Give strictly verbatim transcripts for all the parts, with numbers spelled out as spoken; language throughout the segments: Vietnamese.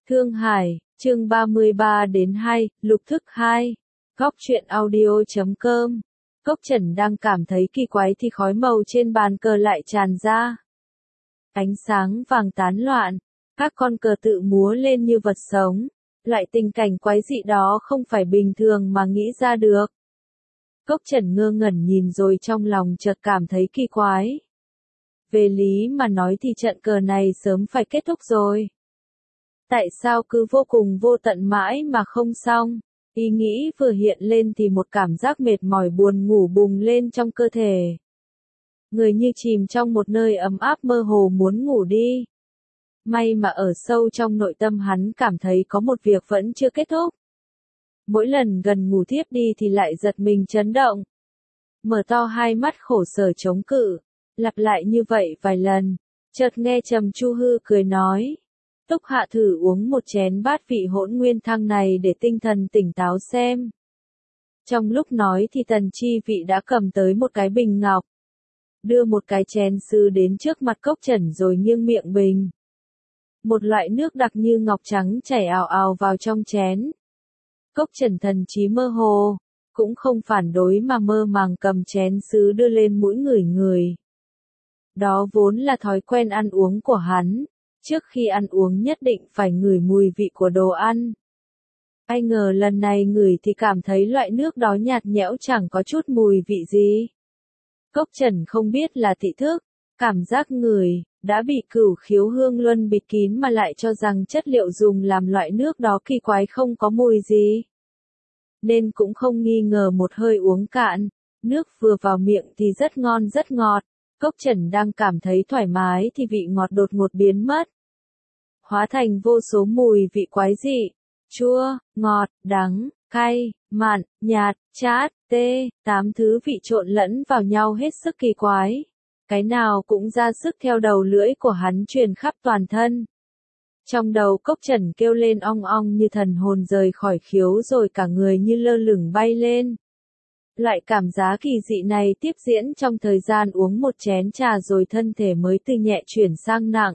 Thương Hải, chương ba mươi ba đến hai, lục thức hai. Góc truyện audio chấm com. Cốc Trần đang cảm thấy kỳ quái thì khói màu trên bàn cờ lại tràn ra. Ánh sáng vàng tán loạn, các con cờ tự múa lên như vật sống. Loại tình cảnh quái dị đó không phải bình thường mà nghĩ ra được. Cốc Trần ngơ ngẩn nhìn rồi trong lòng chợt cảm thấy kỳ quái. Về lý mà nói thì trận cờ này sớm phải kết thúc rồi. Tại sao cứ vô cùng vô tận mãi mà không xong? Ý nghĩ vừa hiện lên thì một cảm giác mệt mỏi buồn ngủ bùng lên trong cơ thể. Người như chìm trong một nơi ấm áp mơ hồ muốn ngủ đi. May mà ở sâu trong nội tâm hắn cảm thấy có một việc vẫn chưa kết thúc. Mỗi lần gần ngủ thiếp đi thì lại giật mình chấn động. Mở to hai mắt khổ sở chống cự, lặp lại như vậy vài lần, chợt nghe Trầm Chu Hư cười nói. Túc Hạ thử uống một chén bát vị hỗn nguyên thang này để tinh thần tỉnh táo xem. Trong lúc nói thì Tần Chi Vị đã cầm tới một cái bình ngọc. Đưa một cái chén sứ đến trước mặt Cốc Trần rồi nghiêng miệng bình. Một loại nước đặc như ngọc trắng chảy ào ào vào trong chén. Cốc Trần thần trí mơ hồ, cũng không phản đối mà mơ màng cầm chén sứ đưa lên mũi ngửi ngửi. Đó vốn là thói quen ăn uống của hắn. Trước khi ăn uống nhất định phải ngửi mùi vị của đồ ăn. Ai ngờ lần này ngửi thì cảm thấy loại nước đó nhạt nhẽo chẳng có chút mùi vị gì. Cốc Trần không biết là thị thức, cảm giác ngửi, đã bị cửu khiếu hương luân bịt kín mà lại cho rằng chất liệu dùng làm loại nước đó kỳ quái không có mùi gì. Nên cũng không nghi ngờ một hơi uống cạn, nước vừa vào miệng thì rất ngon rất ngọt. Cốc Trần đang cảm thấy thoải mái thì vị ngọt đột ngột biến mất. Hóa thành vô số mùi vị quái dị, chua, ngọt, đắng, cay, mặn, nhạt, chát, tê, tám thứ vị trộn lẫn vào nhau hết sức kỳ quái. Cái nào cũng ra sức theo đầu lưỡi của hắn truyền khắp toàn thân. Trong đầu Cốc Trần kêu lên ong ong như thần hồn rời khỏi khiếu rồi cả người như lơ lửng bay lên. Loại cảm giác kỳ dị này tiếp diễn trong thời gian uống một chén trà rồi thân thể mới từ nhẹ chuyển sang nặng.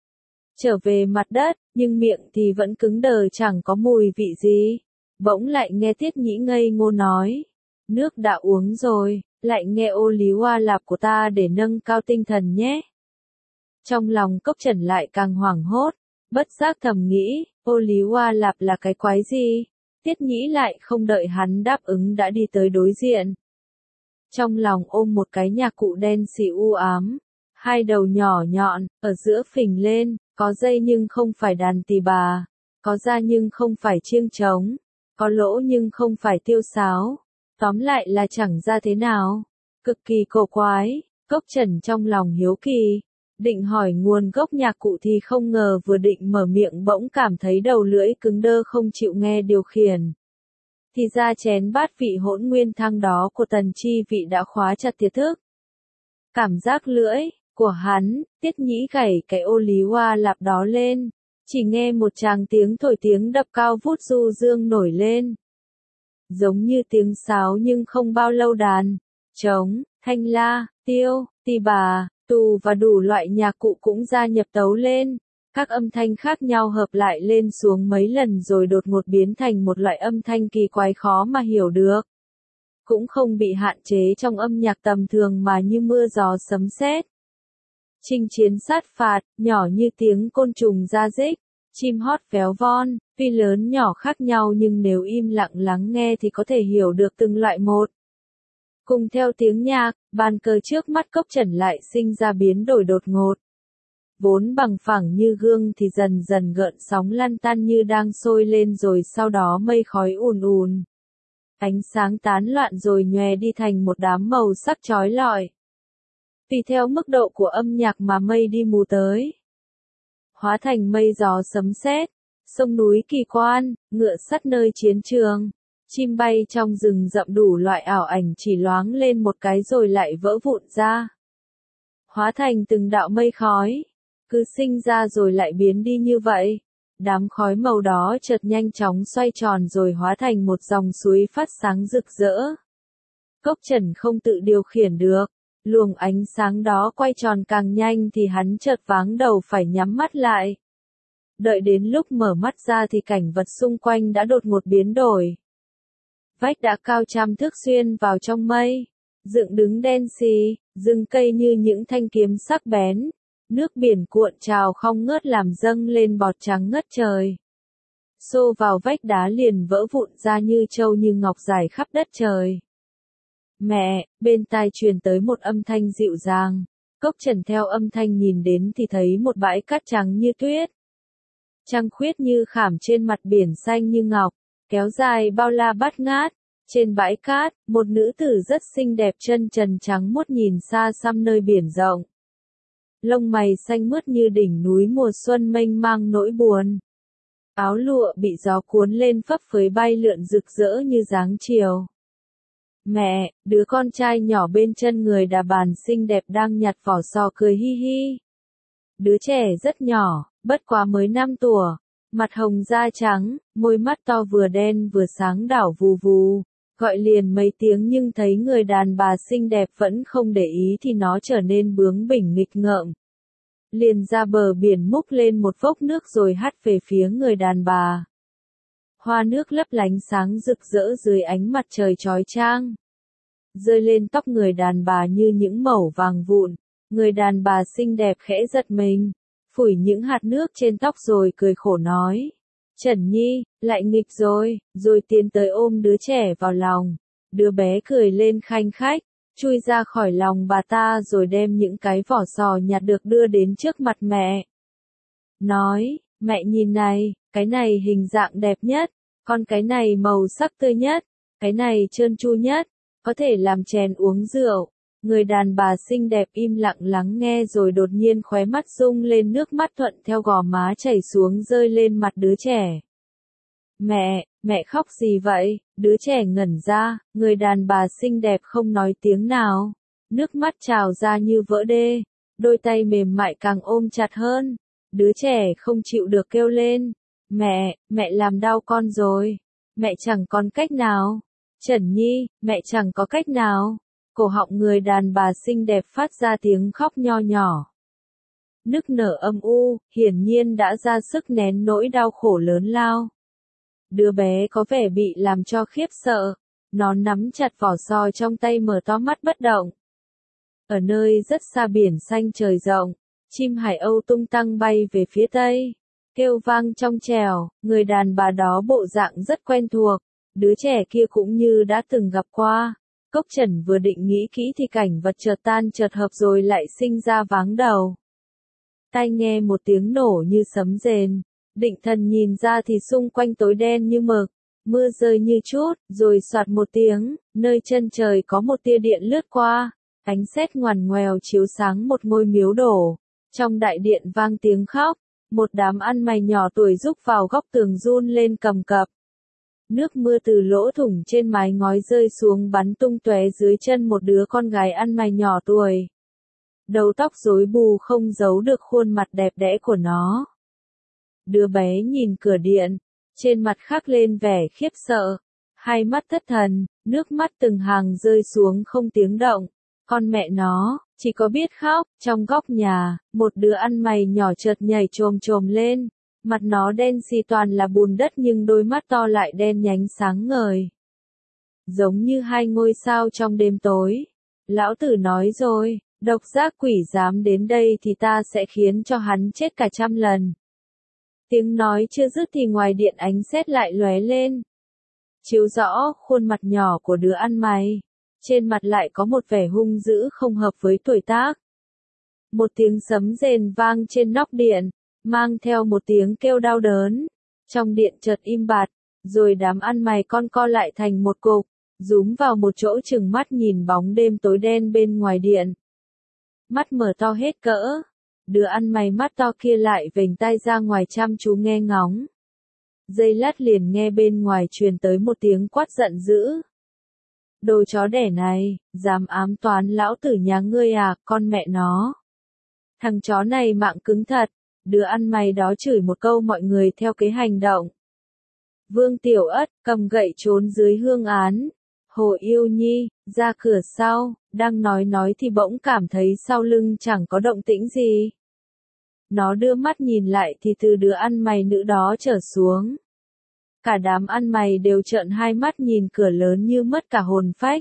Trở về mặt đất, nhưng miệng thì vẫn cứng đờ chẳng có mùi vị gì. Bỗng lại nghe Tiết Nhĩ ngây ngô nói. Nước đã uống rồi, lại nghe ô lý hoa lạp của ta để nâng cao tinh thần nhé. Trong lòng Cốc Trần lại càng hoảng hốt, bất giác thầm nghĩ, ô lý hoa lạp là cái quái gì? Tiết Nhĩ lại không đợi hắn đáp ứng đã đi tới đối diện. Trong lòng ôm một cái nhạc cụ đen xì u ám, hai đầu nhỏ nhọn, ở giữa phình lên, có dây nhưng không phải đàn tỳ bà, có da nhưng không phải chiêng trống, có lỗ nhưng không phải tiêu sáo, tóm lại là chẳng ra thế nào, cực kỳ cổ quái. Cốc Trần trong lòng hiếu kỳ, định hỏi nguồn gốc nhạc cụ thì không ngờ vừa định mở miệng bỗng cảm thấy đầu lưỡi cứng đơ không chịu nghe điều khiển. Thì ra chén bát vị hỗn nguyên thang đó của Tần Chi Vị đã khóa chặt tiệt thức. Cảm giác lưỡi của hắn, Tiết Nhĩ gảy cái ô lý hoa lạp đó lên, chỉ nghe một tràng tiếng thổi tiếng đập cao vút du dương nổi lên. Giống như tiếng sáo nhưng không bao lâu đàn, trống, thanh la, tiêu, tỳ bà, tù và đủ loại nhạc cụ cũng gia nhập tấu lên. Các âm thanh khác nhau hợp lại lên xuống mấy lần rồi đột ngột biến thành một loại âm thanh kỳ quái khó mà hiểu được. Cũng không bị hạn chế trong âm nhạc tầm thường mà như mưa gió sấm sét. Chinh chiến sát phạt, nhỏ như tiếng côn trùng ra rích, chim hót véo von, tuy lớn nhỏ khác nhau nhưng nếu im lặng lắng nghe thì có thể hiểu được từng loại một. Cùng theo tiếng nhạc, bàn cờ trước mắt Cốc Trần lại sinh ra biến đổi đột ngột. Vốn bằng phẳng như gương thì dần dần gợn sóng lăn tăn như đang sôi lên rồi sau đó mây khói ùn ùn. Ánh sáng tán loạn rồi nhòe đi thành một đám màu sắc chói lọi. Tùy theo mức độ của âm nhạc mà mây đi mù tới. Hóa thành mây gió sấm sét, sông núi kỳ quan, ngựa sắt nơi chiến trường, chim bay trong rừng rậm đủ loại ảo ảnh chỉ loáng lên một cái rồi lại vỡ vụn ra. Hóa thành từng đạo mây khói, cứ sinh ra rồi lại biến đi như vậy. Đám khói màu đó chợt nhanh chóng xoay tròn rồi hóa thành một dòng suối phát sáng rực rỡ. Cốc Trần không tự điều khiển được. Luồng ánh sáng đó quay tròn càng nhanh thì hắn chợt váng đầu phải nhắm mắt lại. Đợi đến lúc mở mắt ra thì cảnh vật xung quanh đã đột ngột biến đổi. Vách đã cao trăm thước xuyên vào trong mây, dựng đứng đen xì, rừng cây như những thanh kiếm sắc bén, nước biển cuộn trào không ngớt làm dâng lên bọt trắng ngất trời. Xô vào vách đá liền vỡ vụn ra như châu như ngọc rải khắp đất trời. Mẹ, bên tai truyền tới một âm thanh dịu dàng. Cốc Trần theo âm thanh nhìn đến thì thấy một bãi cát trắng như tuyết. Trăng khuyết như khảm trên mặt biển xanh như ngọc, kéo dài bao la bát ngát. Trên bãi cát, một nữ tử rất xinh đẹp chân trần trắng muốt nhìn xa xăm nơi biển rộng. Lông mày xanh mướt như đỉnh núi mùa xuân mênh mang nỗi buồn. Áo lụa bị gió cuốn lên phấp phới bay lượn rực rỡ như dáng chiều. Mẹ, đứa con trai nhỏ bên chân người đà bàn xinh đẹp đang nhặt vỏ sò cười hi hi. Đứa trẻ rất nhỏ, bất quá mới năm tuổi, mặt hồng da trắng, môi mắt to vừa đen vừa sáng đảo vù vù, gọi liền mấy tiếng nhưng thấy người đàn bà xinh đẹp vẫn không để ý thì nó trở nên bướng bỉnh nghịch ngợm. Liền ra bờ biển múc lên một vốc nước rồi hắt về phía người đàn bà. Hoa nước lấp lánh sáng rực rỡ dưới ánh mặt trời chói chang. Rơi lên tóc người đàn bà như những mẩu vàng vụn, người đàn bà xinh đẹp khẽ giật mình, phủi những hạt nước trên tóc rồi cười khổ nói. Trần Nhi, lại nghịch rồi, rồi tiến tới ôm đứa trẻ vào lòng. Đứa bé cười lên khanh khách, chui ra khỏi lòng bà ta rồi đem những cái vỏ sò nhặt được đưa đến trước mặt mẹ. Nói, mẹ nhìn này, cái này hình dạng đẹp nhất, còn cái này màu sắc tươi nhất, cái này trơn tru nhất, có thể làm chén uống rượu. Người đàn bà xinh đẹp im lặng lắng nghe rồi đột nhiên khóe mắt rung lên nước mắt thuận theo gò má chảy xuống rơi lên mặt đứa trẻ. Mẹ, mẹ khóc gì vậy? Đứa trẻ ngẩn ra, người đàn bà xinh đẹp không nói tiếng nào. Nước mắt trào ra như vỡ đê, đôi tay mềm mại càng ôm chặt hơn. Đứa trẻ không chịu được kêu lên. Mẹ, mẹ làm đau con rồi. Mẹ chẳng còn cách nào. Trần Nhi, mẹ chẳng có cách nào. Cổ họng người đàn bà xinh đẹp phát ra tiếng khóc nho nhỏ. Nức nở âm u, hiển nhiên đã ra sức nén nỗi đau khổ lớn lao. Đứa bé có vẻ bị làm cho khiếp sợ. Nó nắm chặt vỏ sò trong tay mở to mắt bất động. Ở nơi rất xa biển xanh trời rộng, chim hải âu tung tăng bay về phía tây. Kêu vang trong trèo, người đàn bà đó bộ dạng rất quen thuộc. Đứa trẻ kia cũng như đã từng gặp qua. Cốc Trần vừa định nghĩ kỹ thì cảnh vật chợt tan chợt hợp rồi lại sinh ra váng đầu. Tai nghe một tiếng nổ như sấm rền, định thần nhìn ra thì xung quanh tối đen như mực, mưa rơi như chút, rồi soạt một tiếng, nơi chân trời có một tia điện lướt qua, ánh sét ngoằn ngoèo chiếu sáng một ngôi miếu đổ. Trong đại điện vang tiếng khóc, một đám ăn mày nhỏ tuổi rúc vào góc tường run lên cầm cập. Nước mưa từ lỗ thủng trên mái ngói rơi xuống bắn tung tóe dưới chân một đứa con gái ăn mày nhỏ tuổi. Đầu tóc rối bù không giấu được khuôn mặt đẹp đẽ của nó. Đứa bé nhìn cửa điện, trên mặt khắc lên vẻ khiếp sợ, hai mắt thất thần, nước mắt từng hàng rơi xuống không tiếng động. Con mẹ nó, chỉ có biết khóc. Trong góc nhà, một đứa ăn mày nhỏ chợt nhảy chồm chồm lên. Mặt nó đen xì toàn là bùn đất nhưng đôi mắt to lại đen nhánh sáng ngời. Giống như hai ngôi sao trong đêm tối. Lão tử nói rồi, độc giác quỷ dám đến đây thì ta sẽ khiến cho hắn chết cả trăm lần. Tiếng nói chưa dứt thì ngoài điện ánh sét lại lóe lên. Chiếu rõ khuôn mặt nhỏ của đứa ăn mày. Trên mặt lại có một vẻ hung dữ không hợp với tuổi tác. Một tiếng sấm rền vang trên nóc điện, mang theo một tiếng kêu đau đớn. Trong điện chợt im bặt, rồi đám ăn mày con co lại thành một cục, rúm vào một chỗ chừng mắt nhìn bóng đêm tối đen bên ngoài điện. Mắt mở to hết cỡ, đứa ăn mày mắt to kia lại vểnh tai ra ngoài chăm chú nghe ngóng. Giây lát liền nghe bên ngoài truyền tới một tiếng quát giận dữ. Đồ chó đẻ này, dám ám toán lão tử nhà ngươi à, con mẹ nó. Thằng chó này mạng cứng thật. Đứa ăn mày đó chửi một câu mọi người theo cái hành động. Vương Tiểu Ất cầm gậy trốn dưới hương án. Hồ Yêu Nhi ra cửa sau, đang nói nói thì bỗng cảm thấy sau lưng chẳng có động tĩnh gì. Nó đưa mắt nhìn lại thì từ đứa ăn mày nữ đó trở xuống. Cả đám ăn mày đều trợn hai mắt nhìn cửa lớn như mất cả hồn phách.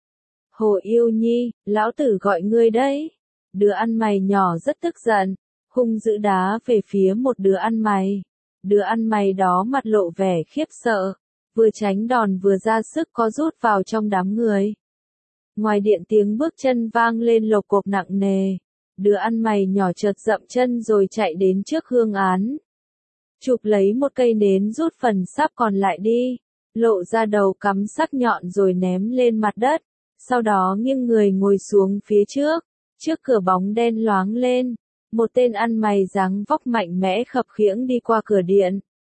Hồ Yêu Nhi, lão tử gọi ngươi đấy. Đứa ăn mày nhỏ rất tức giận, hung dữ đá về phía một đứa ăn mày. Đứa ăn mày đó mặt lộ vẻ khiếp sợ, vừa tránh đòn vừa ra sức co rút vào trong đám người. Ngoài điện tiếng bước chân vang lên lộc cộp nặng nề. Đứa ăn mày nhỏ chợt dậm chân rồi chạy đến trước hương án. Chụp lấy một cây nến rút phần sáp còn lại đi, lộ ra đầu cắm sắc nhọn rồi ném lên mặt đất. Sau đó nghiêng người ngồi xuống phía trước, trước cửa bóng đen loáng lên. Một tên ăn mày dáng vóc mạnh mẽ khập khiễng đi qua cửa điện.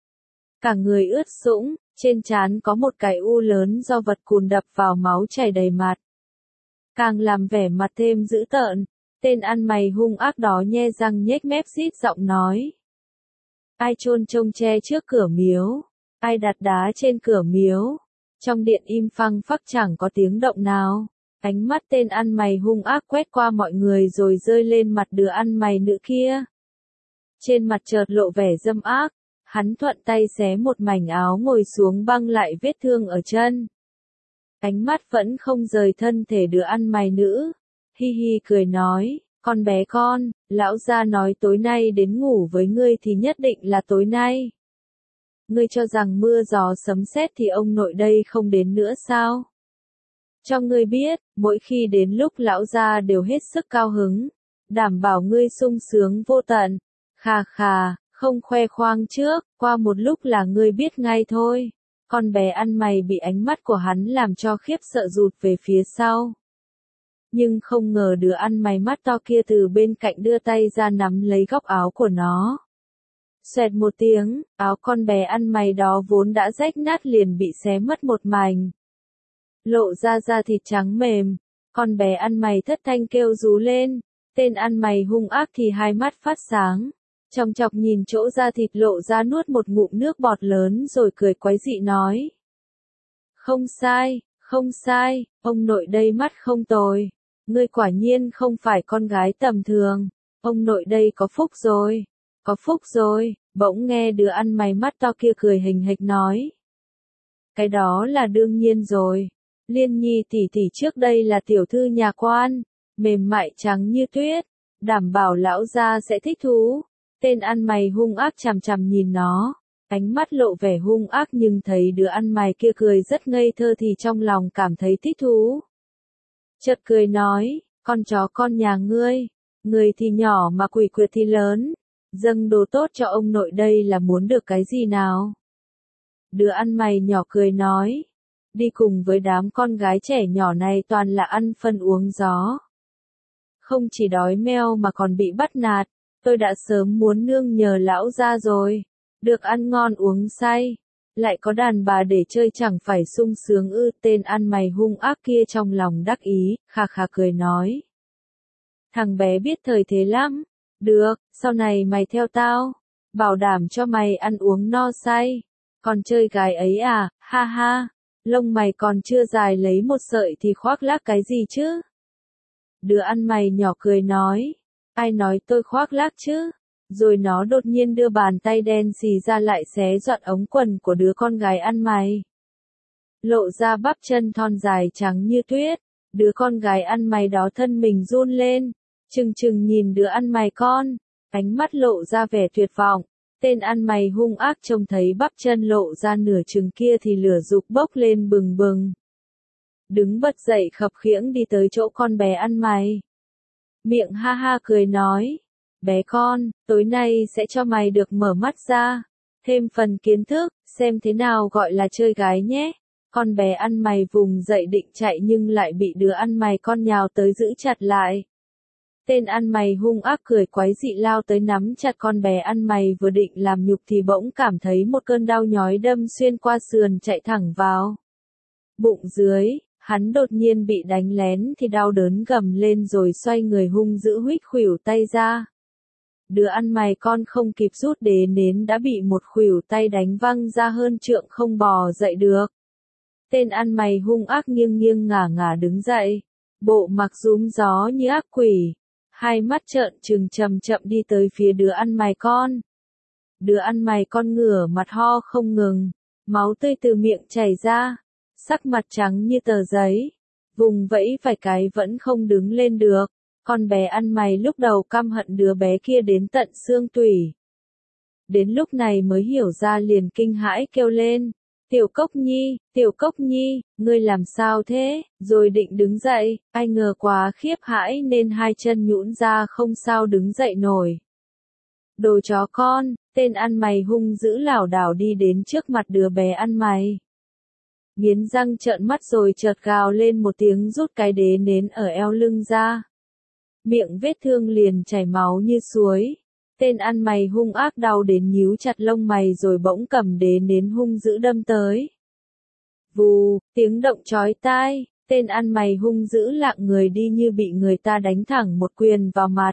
Cả người ướt sũng, trên trán có một cái u lớn do vật cùn đập vào máu chảy đầy mặt. Càng làm vẻ mặt thêm dữ tợn, tên ăn mày hung ác đó nhe răng nhếch mép rít giọng nói. Ai chôn trông tre trước cửa miếu? Ai đặt đá trên cửa miếu? Trong điện im phăng phắc chẳng có tiếng động nào. Ánh mắt tên ăn mày hung ác quét qua mọi người rồi rơi lên mặt đứa ăn mày nữ kia. Trên mặt chợt lộ vẻ dâm ác, hắn thuận tay xé một mảnh áo ngồi xuống băng lại vết thương ở chân. Ánh mắt vẫn không rời thân thể đứa ăn mày nữ. Hi hi cười nói, con bé con, lão gia nói tối nay đến ngủ với ngươi thì nhất định là tối nay. Ngươi cho rằng mưa gió sấm sét thì ông nội đây không đến nữa sao? Cho ngươi biết, mỗi khi đến lúc lão gia đều hết sức cao hứng, đảm bảo ngươi sung sướng vô tận. Khà khà, không khoe khoang trước, qua một lúc là ngươi biết ngay thôi. Con bé ăn mày bị ánh mắt của hắn làm cho khiếp sợ rụt về phía sau. Nhưng không ngờ đứa ăn mày mắt to kia từ bên cạnh đưa tay ra nắm lấy góc áo của nó. Xoẹt một tiếng, áo con bé ăn mày đó vốn đã rách nát liền bị xé mất một mảnh. Lộ ra da thịt trắng mềm, con bé ăn mày thất thanh kêu rú lên, tên ăn mày hung ác thì hai mắt phát sáng, chòng chọc nhìn chỗ da thịt lộ ra nuốt một ngụm nước bọt lớn rồi cười quái dị nói. Không sai, không sai, ông nội đây mắt không tồi, ngươi quả nhiên không phải con gái tầm thường, ông nội đây có phúc rồi, có phúc rồi, bỗng nghe đứa ăn mày mắt to kia cười hình hịch nói. Cái đó là đương nhiên rồi. Liên Nhi tỷ tỷ trước đây là tiểu thư nhà quan, mềm mại trắng như tuyết, đảm bảo lão gia sẽ thích thú. Tên ăn mày hung ác chằm chằm nhìn nó, ánh mắt lộ vẻ hung ác nhưng thấy đứa ăn mày kia cười rất ngây thơ thì trong lòng cảm thấy thích thú. Chợt cười nói, con chó con nhà ngươi, người thì nhỏ mà quỷ quyệt thì lớn, dâng đồ tốt cho ông nội đây là muốn được cái gì nào? Đứa ăn mày nhỏ cười nói. Đi cùng với đám con gái trẻ nhỏ này toàn là ăn phân uống gió. Không chỉ đói meo mà còn bị bắt nạt, tôi đã sớm muốn nương nhờ lão gia rồi, được ăn ngon uống say, lại có đàn bà để chơi chẳng phải sung sướng ư. Tên ăn mày hung ác kia trong lòng đắc ý, khà khà cười nói. Thằng bé biết thời thế lắm, được, sau này mày theo tao, bảo đảm cho mày ăn uống no say, còn chơi gái ấy à, ha ha. Lông mày còn chưa dài lấy một sợi thì khoác lác cái gì chứ? Đứa ăn mày nhỏ cười nói, ai nói tôi khoác lác chứ? Rồi nó đột nhiên đưa bàn tay đen xì ra lại xé giọt ống quần của đứa con gái ăn mày. Lộ ra bắp chân thon dài trắng như tuyết, đứa con gái ăn mày đó thân mình run lên, chừng chừng nhìn đứa ăn mày con, ánh mắt lộ ra vẻ tuyệt vọng. Tên ăn mày hung ác trông thấy bắp chân lộ ra nửa chừng kia thì lửa dục bốc lên bừng bừng. Đứng bật dậy khập khiễng đi tới chỗ con bé ăn mày. Miệng ha ha cười nói, bé con, tối nay sẽ cho mày được mở mắt ra, thêm phần kiến thức, xem thế nào gọi là chơi gái nhé. Con bé ăn mày vùng dậy định chạy nhưng lại bị đứa ăn mày con nhào tới giữ chặt lại. Tên ăn mày hung ác cười quái dị lao tới nắm chặt con bé ăn mày vừa định làm nhục thì bỗng cảm thấy một cơn đau nhói đâm xuyên qua sườn chạy thẳng vào bụng dưới, hắn đột nhiên bị đánh lén thì đau đớn gầm lên rồi xoay người hung dữ huých khuỷu tay ra. Đứa ăn mày con không kịp rút đế nến đã bị một khuỷu tay đánh văng ra hơn trượng không bò dậy được. Tên ăn mày hung ác nghiêng nghiêng ngả ngả đứng dậy, bộ mặc rúm gió như ác quỷ. hai mắt trợn trừng chậm chậm đi tới phía đứa ăn mày con. Đứa ăn mày con ngửa mặt ho không ngừng, máu tươi từ miệng chảy ra, sắc mặt trắng như tờ giấy, vùng vẫy vài cái vẫn không đứng lên được. Con bé ăn mày lúc đầu căm hận đứa bé kia đến tận xương tủy. Đến lúc này mới hiểu ra liền kinh hãi kêu lên, Tiểu Cốc Nhi, Tiểu Cốc Nhi, ngươi làm sao thế, rồi định đứng dậy, ai ngờ quá khiếp hãi nên hai chân nhũn ra không sao đứng dậy nổi. Đồ chó con, tên ăn mày hung dữ lảo đảo đi đến trước mặt đứa bé ăn mày. Nghiến răng trợn mắt rồi chợt gào lên một tiếng rút cái đế nến ở eo lưng ra. Miệng vết thương liền chảy máu như suối. Tên ăn mày hung ác đau đến nhíu chặt lông mày rồi bỗng cầm đế nến hung dữ đâm tới. Vù, tiếng động chói tai, tên ăn mày hung dữ lạng người đi như bị người ta đánh thẳng một quyền vào mặt.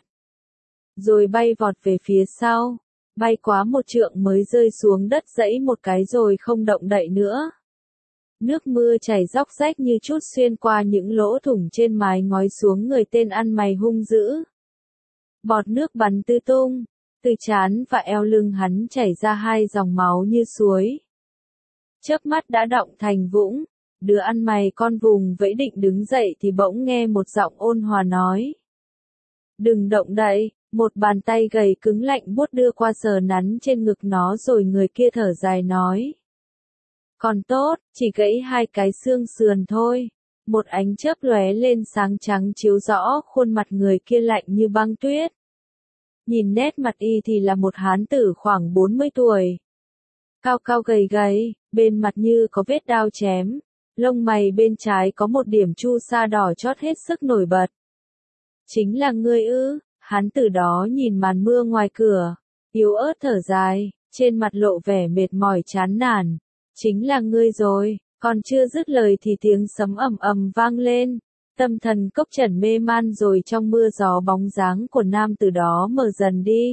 Rồi bay vọt về phía sau, bay quá một trượng mới rơi xuống đất dẫy một cái rồi không động đậy nữa. Nước mưa chảy róc rách như chút xuyên qua những lỗ thủng trên mái ngói xuống người tên ăn mày hung dữ. Bọt nước bắn tứ tung, từ trán và eo lưng hắn chảy ra hai dòng máu như suối. Chớp mắt đã đọng thành vũng, đứa ăn mày con vùng vẫy định đứng dậy thì bỗng nghe một giọng ôn hòa nói. Đừng động đậy, một bàn tay gầy cứng lạnh buốt đưa qua sờ nắn trên ngực nó rồi người kia thở dài nói. Còn tốt, chỉ gãy hai cái xương sườn thôi. Một ánh chớp lóe lên sáng trắng chiếu rõ khuôn mặt người kia lạnh như băng tuyết. Nhìn nét mặt y thì là một hán tử khoảng bốn mươi tuổi. Cao cao gầy gầy, bên mặt như có vết đao chém. Lông mày bên trái có một điểm chu sa đỏ chót hết sức nổi bật. Chính là ngươi ư? Hán tử đó nhìn màn mưa ngoài cửa, yếu ớt thở dài, trên mặt lộ vẻ mệt mỏi chán nản. Chính là ngươi rồi, còn chưa dứt lời thì tiếng sấm ầm ầm vang lên. Tâm thần Cốc Trần mê man rồi trong mưa gió bóng dáng của nam tử đó mờ dần đi.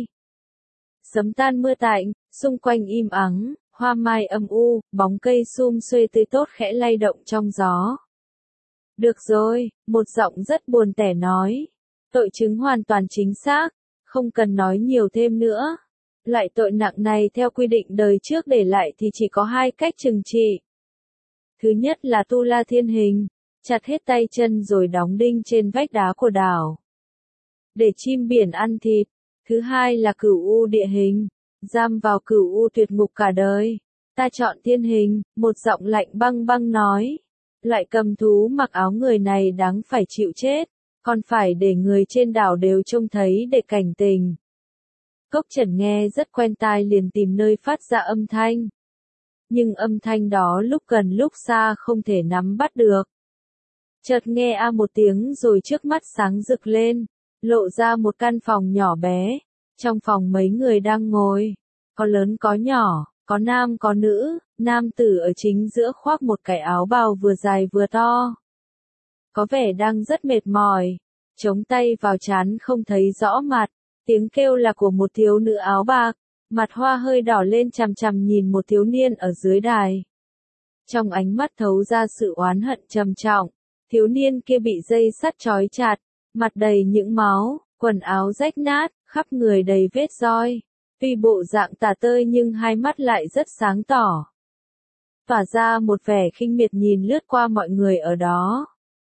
Sấm tan mưa tạnh, xung quanh im ắng, hoa mai âm u, bóng cây sum xuê tươi tốt khẽ lay động trong gió. Được rồi, một giọng rất buồn tẻ nói. Tội chứng hoàn toàn chính xác, không cần nói nhiều thêm nữa. Loại tội nặng này theo quy định đời trước để lại thì chỉ có hai cách trừng trị. Thứ nhất là tu la thiên hình, chặt hết tay chân rồi đóng đinh trên vách đá của đảo. Để chim biển ăn thịt. Thứ hai là cửu u địa hình, giam vào cửu u tuyệt ngục cả đời. Ta chọn thiên hình, một giọng lạnh băng băng nói. Loại cầm thú mặc áo người này đáng phải chịu chết, còn phải để người trên đảo đều trông thấy để cảnh tình. Cốc Trần nghe rất quen tai liền tìm nơi phát ra âm thanh. Nhưng âm thanh đó lúc gần lúc xa không thể nắm bắt được. Chợt nghe a một tiếng rồi trước mắt sáng rực lên, lộ ra một căn phòng nhỏ bé. Trong phòng mấy người đang ngồi, có lớn có nhỏ, có nam có nữ, nam tử ở chính giữa khoác một cái áo bào vừa dài vừa to. Có vẻ đang rất mệt mỏi, chống tay vào trán không thấy rõ mặt. Tiếng kêu là của một thiếu nữ áo bạc, mặt hoa hơi đỏ lên chằm chằm nhìn một thiếu niên ở dưới đài. Trong ánh mắt thấu ra sự oán hận trầm trọng, thiếu niên kia bị dây sắt trói chặt, mặt đầy những máu, quần áo rách nát, khắp người đầy vết roi. Tuy bộ dạng tả tơi nhưng hai mắt lại rất sáng tỏ. Tỏa ra một vẻ khinh miệt nhìn lướt qua mọi người ở đó.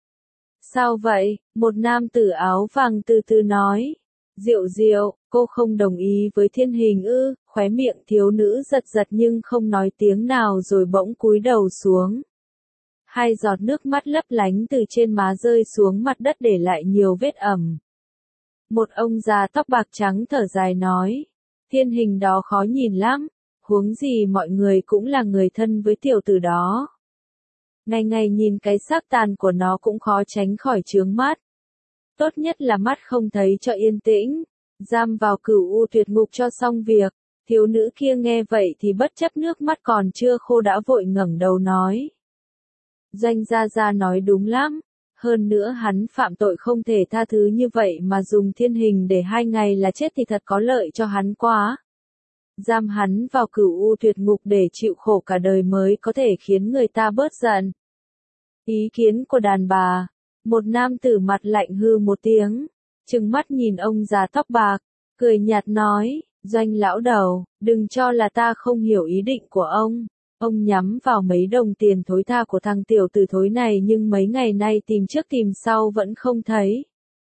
Sao vậy? Một nam tử áo vàng từ từ nói. Diệu Diệu, cô không đồng ý với thiên hình ư? Khóe miệng thiếu nữ giật giật nhưng không nói tiếng nào rồi bỗng cúi đầu xuống. Hai giọt nước mắt lấp lánh từ trên má rơi xuống mặt đất để lại nhiều vết ẩm. Một ông già tóc bạc trắng thở dài nói. Thiên hình đó khó nhìn lắm, huống gì mọi người cũng là người thân với tiểu tử đó. Ngày ngày nhìn cái xác tàn của nó cũng khó tránh khỏi chướng mắt. Tốt nhất là mắt không thấy cho yên tĩnh, giam vào cửu u tuyệt ngục cho xong việc. Thiếu nữ kia nghe vậy thì bất chấp nước mắt còn chưa khô đã vội ngẩng đầu nói. Doanh gia gia nói đúng lắm, hơn nữa hắn phạm tội không thể tha thứ như vậy mà dùng thiên hình để hai ngày là chết thì thật có lợi cho hắn quá. Giam hắn vào cửu u tuyệt ngục để chịu khổ cả đời mới có thể khiến người ta bớt giận. Ý kiến của đàn bà. Một nam tử mặt lạnh hư một tiếng. trừng mắt nhìn ông già tóc bạc, cười nhạt nói, Doanh lão đầu, đừng cho là ta không hiểu ý định của ông. Ông nhắm vào mấy đồng tiền thối tha của thằng tiểu tử thối này nhưng mấy ngày nay tìm trước tìm sau vẫn không thấy.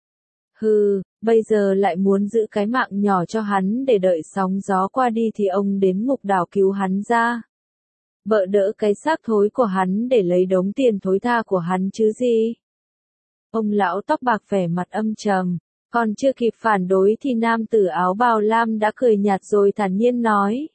Hừ, bây giờ lại muốn giữ cái mạng nhỏ cho hắn để đợi sóng gió qua đi thì ông đến Mục Đảo cứu hắn ra. Bợ đỡ cái xác thối của hắn để lấy đống tiền thối tha của hắn chứ gì. Ông lão tóc bạc vẻ mặt âm trầm, còn chưa kịp phản đối thì nam tử áo bào lam đã cười nhạt rồi thản nhiên nói.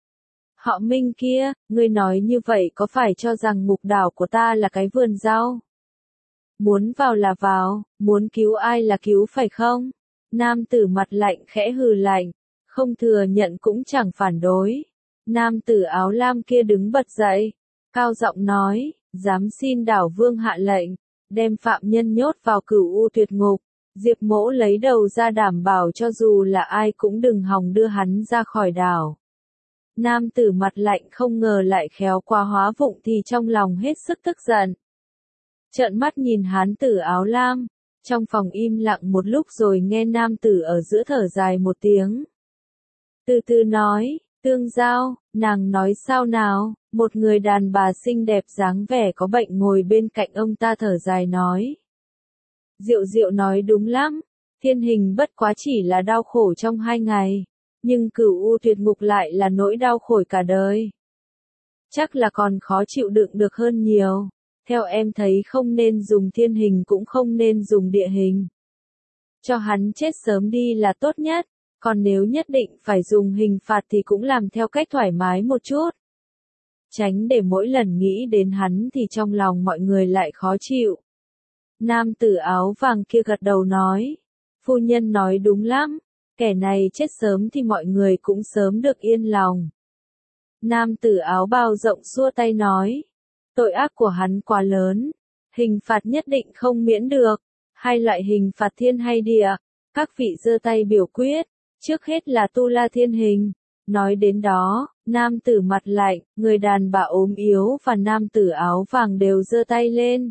Họ Minh kia, ngươi nói như vậy có phải cho rằng Mục Đảo của ta là cái vườn rau? Muốn vào là vào, muốn cứu ai là cứu phải không? Nam tử mặt lạnh khẽ hừ lạnh, không thừa nhận cũng chẳng phản đối. Nam tử áo lam kia đứng bật dậy, cao giọng nói, dám xin đảo vương hạ lệnh, đem phạm nhân nhốt vào cửu u tuyệt ngục. Diệp Mỗ lấy đầu ra đảm bảo cho dù là ai cũng đừng hòng đưa hắn ra khỏi đảo. Nam tử mặt lạnh không ngờ lại khéo qua hóa vụng thì trong lòng hết sức tức giận. Trợn mắt nhìn hán tử áo lam, trong phòng im lặng một lúc rồi nghe nam tử ở giữa thở dài một tiếng. Từ từ nói, tương giao, nàng nói sao nào, một người đàn bà xinh đẹp dáng vẻ có bệnh ngồi bên cạnh ông ta thở dài nói. Diệu Diệu nói đúng lắm, thiên hình bất quá chỉ là đau khổ trong hai ngày, nhưng cửu u tuyệt ngục lại là nỗi đau khổ cả đời. Chắc là còn khó chịu đựng được hơn nhiều, theo em thấy không nên dùng thiên hình cũng không nên dùng địa hình. Cho hắn chết sớm đi là tốt nhất, còn nếu nhất định phải dùng hình phạt thì cũng làm theo cách thoải mái một chút. Tránh để mỗi lần nghĩ đến hắn thì trong lòng mọi người lại khó chịu. Nam tử áo vàng kia gật đầu nói, phu nhân nói đúng lắm, kẻ này chết sớm thì mọi người cũng sớm được yên lòng. Nam tử áo bào rộng xua tay nói, tội ác của hắn quá lớn, hình phạt nhất định không miễn được, hai loại hình phạt thiên hay địa, các vị giơ tay biểu quyết, trước hết là tu la thiên hình. Nói đến đó, nam tử mặt lạnh, người đàn bà ốm yếu và nam tử áo vàng đều giơ tay lên.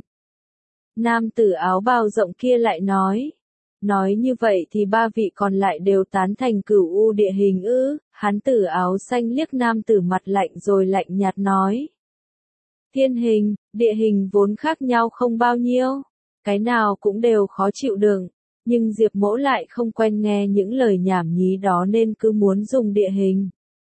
Nam tử áo bào rộng kia lại nói. Nói như vậy thì ba vị còn lại đều tán thành cửu u địa hình ư, hán tử áo xanh liếc nam tử mặt lạnh rồi lạnh nhạt nói. Thiên hình, địa hình vốn khác nhau không bao nhiêu, cái nào cũng đều khó chịu đựng, nhưng Diệp Mỗ lại không quen nghe những lời nhảm nhí đó nên cứ muốn dùng địa hình.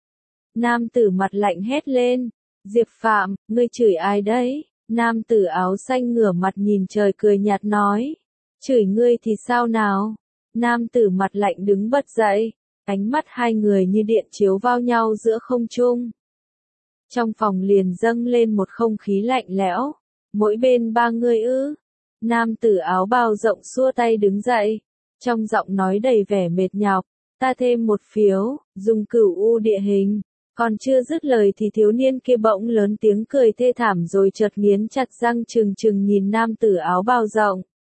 Nam tử mặt lạnh hét lên, Diệp Phạm, ngươi chửi ai đấy? Nam tử áo xanh ngửa mặt nhìn trời cười nhạt nói, chửi ngươi thì sao nào? Nam tử mặt lạnh đứng bật dậy, ánh mắt hai người như điện chiếu vào nhau giữa không trung. Trong phòng liền dâng lên một không khí lạnh lẽo, mỗi bên ba người ư. Nam tử áo bào rộng xua tay đứng dậy, trong giọng nói đầy vẻ mệt nhọc, ta thêm một phiếu, dùng cửu u địa hình. Còn chưa dứt lời thì thiếu niên kia bỗng lớn tiếng cười thê thảm rồi chợt nghiến chặt răng trừng trừng nhìn nam tử áo bào rộng.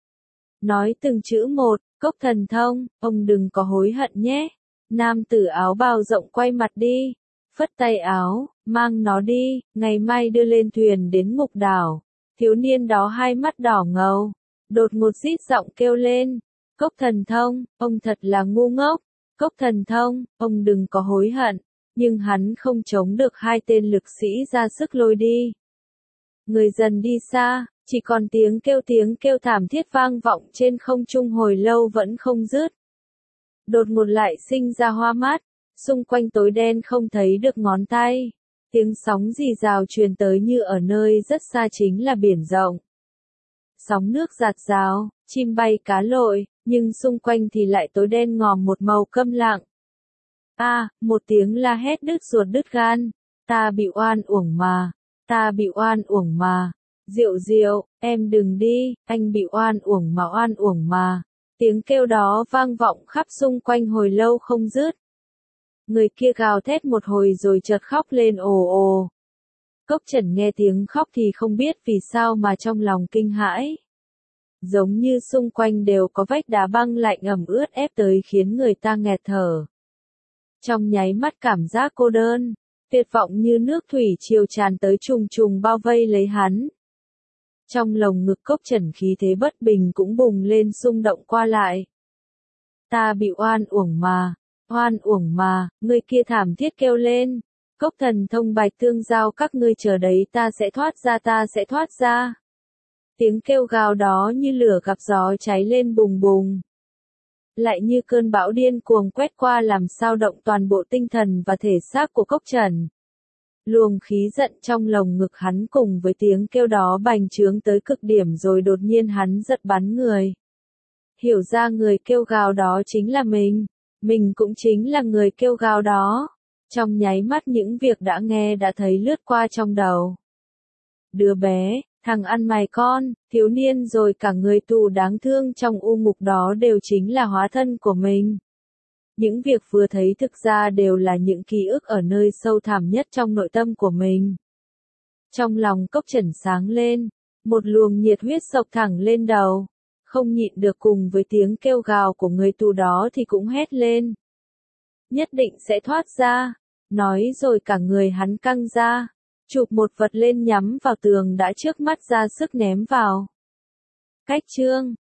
Nói từng chữ một, cốc thần thông, ông đừng có hối hận nhé. Nam tử áo bào rộng quay mặt đi, phất tay áo, mang nó đi, ngày mai đưa lên thuyền đến Mục Đảo. Thiếu niên đó hai mắt đỏ ngầu, đột ngột rít giọng kêu lên, cốc thần thông, ông thật là ngu ngốc, cốc thần thông, ông đừng có hối hận. Nhưng hắn không chống được hai tên lực sĩ ra sức lôi đi. Người dần đi xa, chỉ còn tiếng kêu tiếng kêu thảm thiết vang vọng trên không trung hồi lâu vẫn không dứt. Đột ngột lại sinh ra hoa mắt, xung quanh tối đen không thấy được ngón tay. Tiếng sóng rì rào truyền tới như ở nơi rất xa chính là biển rộng. Sóng nước giạt rào, chim bay cá lội, nhưng xung quanh thì lại tối đen ngòm một màu câm lặng. A, à, một tiếng la hét đứt ruột đứt gan, ta bị oan uổng mà, ta bị oan uổng mà, Diệu Diệu, em đừng đi, anh bị oan uổng mà oan uổng mà, tiếng kêu đó vang vọng khắp xung quanh hồi lâu không dứt. Người kia gào thét một hồi rồi chợt khóc lên ồ ồ. Cốc Trần nghe tiếng khóc thì không biết vì sao mà trong lòng kinh hãi. Giống như xung quanh đều có vách đá băng lạnh ẩm ướt ép tới khiến người ta nghẹt thở. Trong nháy mắt cảm giác cô đơn, tuyệt vọng như nước thủy triều tràn tới trùng trùng bao vây lấy hắn. Trong lồng ngực Cốc Trần khí thế bất bình cũng bùng lên xung động qua lại. ta bị oan uổng mà, oan uổng mà, người kia thảm thiết kêu lên. Cốc thần thông bạch tương giao các ngươi chờ đấy ta sẽ thoát ra ta sẽ thoát ra. Tiếng kêu gào đó như lửa gặp gió cháy lên bùng bùng. Lại như cơn bão điên cuồng quét qua làm sao động toàn bộ tinh thần và thể xác của Cốc Trần. Luồng khí giận trong lồng ngực hắn cùng với tiếng kêu đó bành trướng tới cực điểm rồi đột nhiên hắn giật bắn người. Hiểu ra người kêu gào đó chính là mình, mình cũng chính là người kêu gào đó. Trong nháy mắt những việc đã nghe đã thấy lướt qua trong đầu. Đứa bé, thằng ăn mày con, thiếu niên rồi cả người tù đáng thương trong u ngục đó đều chính là hóa thân của mình. Những việc vừa thấy thực ra đều là những ký ức ở nơi sâu thẳm nhất trong nội tâm của mình. Trong lòng Cốc Trần sáng lên, một luồng nhiệt huyết sộc thẳng lên đầu, không nhịn được cùng với tiếng kêu gào của người tù đó thì cũng hét lên. Nhất định sẽ thoát ra, nói rồi cả người hắn căng ra, chụp một vật lên nhắm vào tường đã trước mắt ra sức ném vào. Cách chương